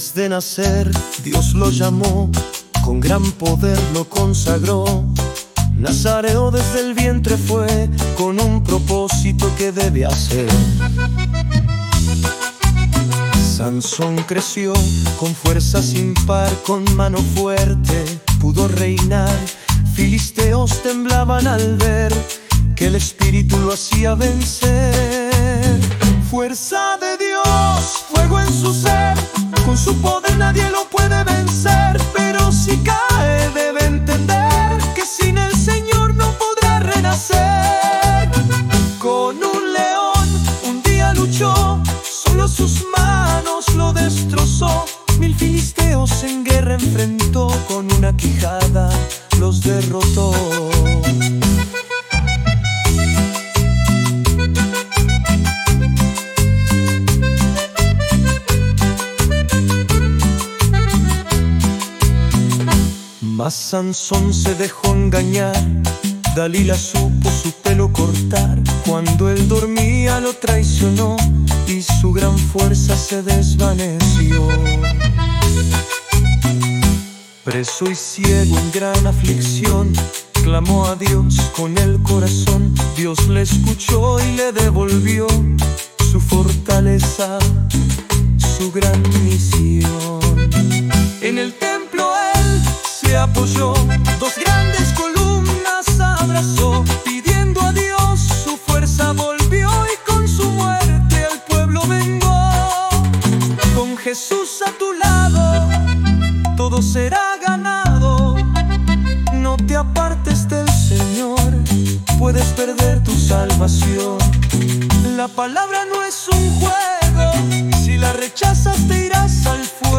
Antes de nacer, Dios lo llamó, con gran poder lo consagró. Nazareo desde el vientre fue, con un propósito que debe hacer. Sansón creció con fuerza sin par, con mano fuerte pudo reinar. Filisteos temblaban al ver que el espíritu lo hacía vencer. Fuerza de Dios, fuego en su ser, con su poder nadie lo puede vencer. Pero si cae debe entender que sin el Señor no podrá renacer. Con un león un día luchó, solo sus manos lo destrozó. 1000 filisteos en guerra enfrentó, con una quijada los derrotó. Mas Sansón se dejó engañar, Dalila supo su pelo cortar. Cuando él dormía lo traicionó y su gran fuerza se desvaneció. Preso y ciego en gran aflicción, clamó a Dios con el corazón. Dios le escuchó y le devolvió su fortaleza, su gran misión. En el templo él se apoyó, 2 grandes columnas abrazó, pidiendo a Dios su fuerza volvió y con su muerte al pueblo vengó. Con Jesús a tu lado todo será ganado. No te apartes del Señor, puedes perder tu salvación. La palabra no es un juego, si la rechazas te irás al fuego.